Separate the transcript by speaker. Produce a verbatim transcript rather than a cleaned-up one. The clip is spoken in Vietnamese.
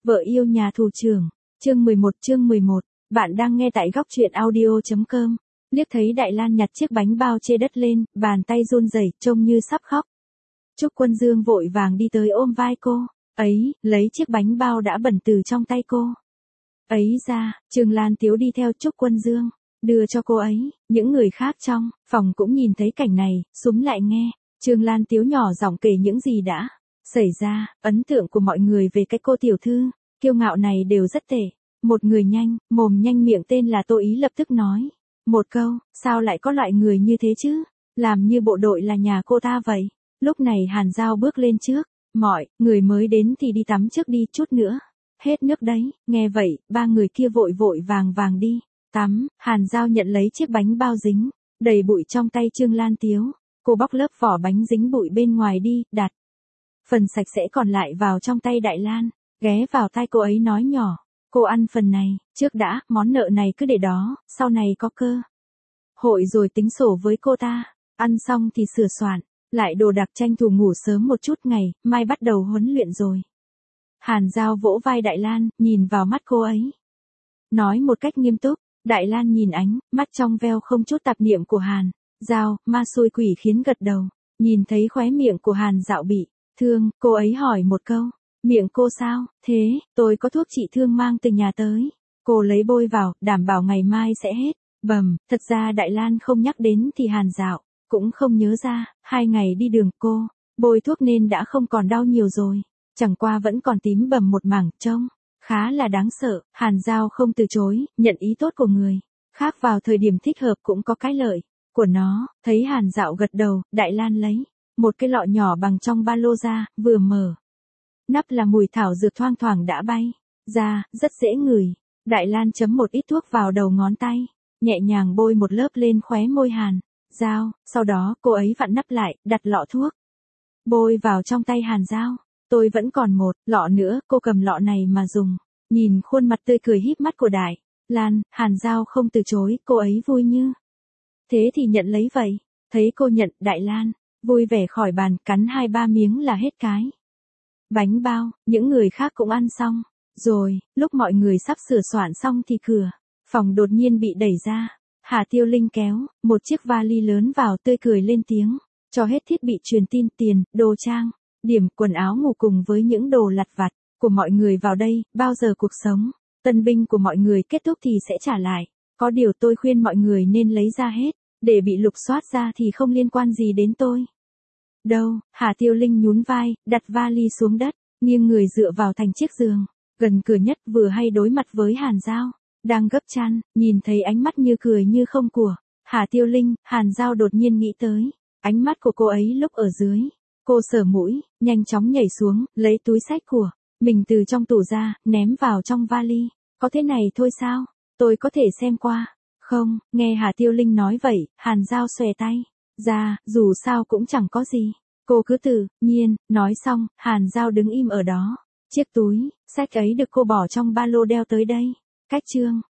Speaker 1: Vợ yêu nhà thủ trưởng, chương mười một chương mười một, bạn đang nghe tại góc truyện audio.com. Liếc thấy Đại Lan nhặt chiếc bánh bao chê đất lên, bàn tay run rẩy, trông như sắp khóc. Trúc Quân Dương vội vàng đi tới ôm vai cô, ấy, lấy chiếc bánh bao đã bẩn từ trong tay cô. Ấy ra, Trương Lan Tiếu đi theo Trúc Quân Dương, đưa cho cô ấy, những người khác trong phòng cũng nhìn thấy cảnh này, súm lại nghe. Trương Lan Tiếu nhỏ giọng kể những gì đã xảy ra, ấn tượng của mọi người về cái cô tiểu thư kiêu ngạo này đều rất tệ. Một người nhanh, mồm nhanh miệng tên là Tô Ý lập tức nói một câu, sao lại có loại người như thế chứ, làm như bộ đội là nhà cô ta vậy. Lúc này Hàn Giao bước lên trước, mọi người mới đến thì đi tắm trước đi, chút nữa hết nước đấy. Nghe vậy, ba người kia vội vội vàng vàng đi tắm. Hàn Giao nhận lấy chiếc bánh bao dính đầy bụi trong tay Trương Lan Tiếu, cô bóc lớp vỏ bánh dính bụi bên ngoài đi, đặt phần sạch sẽ còn lại vào trong tay Đại Lan, ghé vào tai cô ấy nói nhỏ, cô ăn phần này trước đã, món nợ này cứ để đó, sau này có cơ hội rồi tính sổ với cô ta. Ăn xong thì sửa soạn lại đồ đạc, tranh thủ ngủ sớm một chút, ngày mai bắt đầu huấn luyện rồi. Hàn Giao vỗ vai Đại Lan, nhìn vào mắt cô ấy, nói một cách nghiêm túc. Đại Lan nhìn ánh mắt trong veo không chút tạp niệm của Hàn Giao, ma xui quỷ khiến gật đầu. Nhìn thấy khóe miệng của Hàn Dạo bị thương, cô ấy hỏi một câu, miệng cô sao thế? Tôi có thuốc trị thương mang từ nhà tới, cô lấy bôi vào, đảm bảo ngày mai sẽ hết. Bầm, thật ra Đại Lan không nhắc đến thì Hàn Dạo cũng không nhớ ra. Hai ngày đi đường cô bôi thuốc nên đã không còn đau nhiều rồi, chẳng qua vẫn còn tím bầm một mảng, trông khá là đáng sợ. Hàn Giao không từ chối, nhận ý tốt của người khác vào thời điểm thích hợp cũng có cái lợi của nó. Thấy Hàn Dạo gật đầu, Đại Lan lấy một cái lọ nhỏ bằng trong ba lô ra, vừa mở nắp là mùi thảo dược thoang thoảng đã bay ra, rất dễ ngửi. Đại Lan chấm một ít thuốc vào đầu ngón tay, nhẹ nhàng bôi một lớp lên khóe môi Hàn Giao, sau đó cô ấy vặn nắp lại, đặt lọ thuốc bôi vào trong tay Hàn Giao. Tôi vẫn còn một lọ nữa, cô cầm lọ này mà dùng. Nhìn khuôn mặt tươi cười híp mắt của Đại Lan, Hàn Giao không từ chối, cô ấy vui như thế thì nhận lấy vậy. Thấy cô nhận, Đại Lan vui vẻ khỏi bàn, cắn hai ba miếng là hết cái bánh bao. Những người khác cũng ăn xong rồi. Lúc mọi người sắp sửa soạn xong thì cửa phòng đột nhiên bị đẩy ra. Hà Tiêu Linh kéo một chiếc vali lớn vào, tươi cười lên tiếng, cho hết thiết bị truyền tin, tiền, đồ trang điểm, quần áo ngủ cùng với những đồ lặt vặt của mọi người vào đây. Bao giờ cuộc sống tân binh của mọi người kết thúc thì sẽ trả lại. Có điều tôi khuyên mọi người nên lấy ra hết, để bị lục soát ra thì không liên quan gì đến tôi đâu. Hà Tiêu Linh nhún vai, đặt vali xuống đất, nghiêng người dựa vào thành chiếc giường gần cửa nhất, vừa hay đối mặt với Hàn Giao đang gấp chăn. Nhìn thấy ánh mắt như cười như không của Hà Tiêu Linh, Hàn Giao đột nhiên nghĩ tới ánh mắt của cô ấy lúc ở dưới. Cô sờ mũi, nhanh chóng nhảy xuống, lấy túi xách của mình từ trong tủ ra, ném vào trong vali. Có thế này thôi sao? Tôi có thể xem qua không? Nghe Hà Tiêu Linh nói vậy, Hàn Giao xòe tay ra, dù sao cũng chẳng có gì. Cô cứ tự nhiên nói xong, Hàn Giao đứng im ở đó. Chiếc túi xách ấy được cô bỏ trong ba lô đeo tới đây. Cách Trương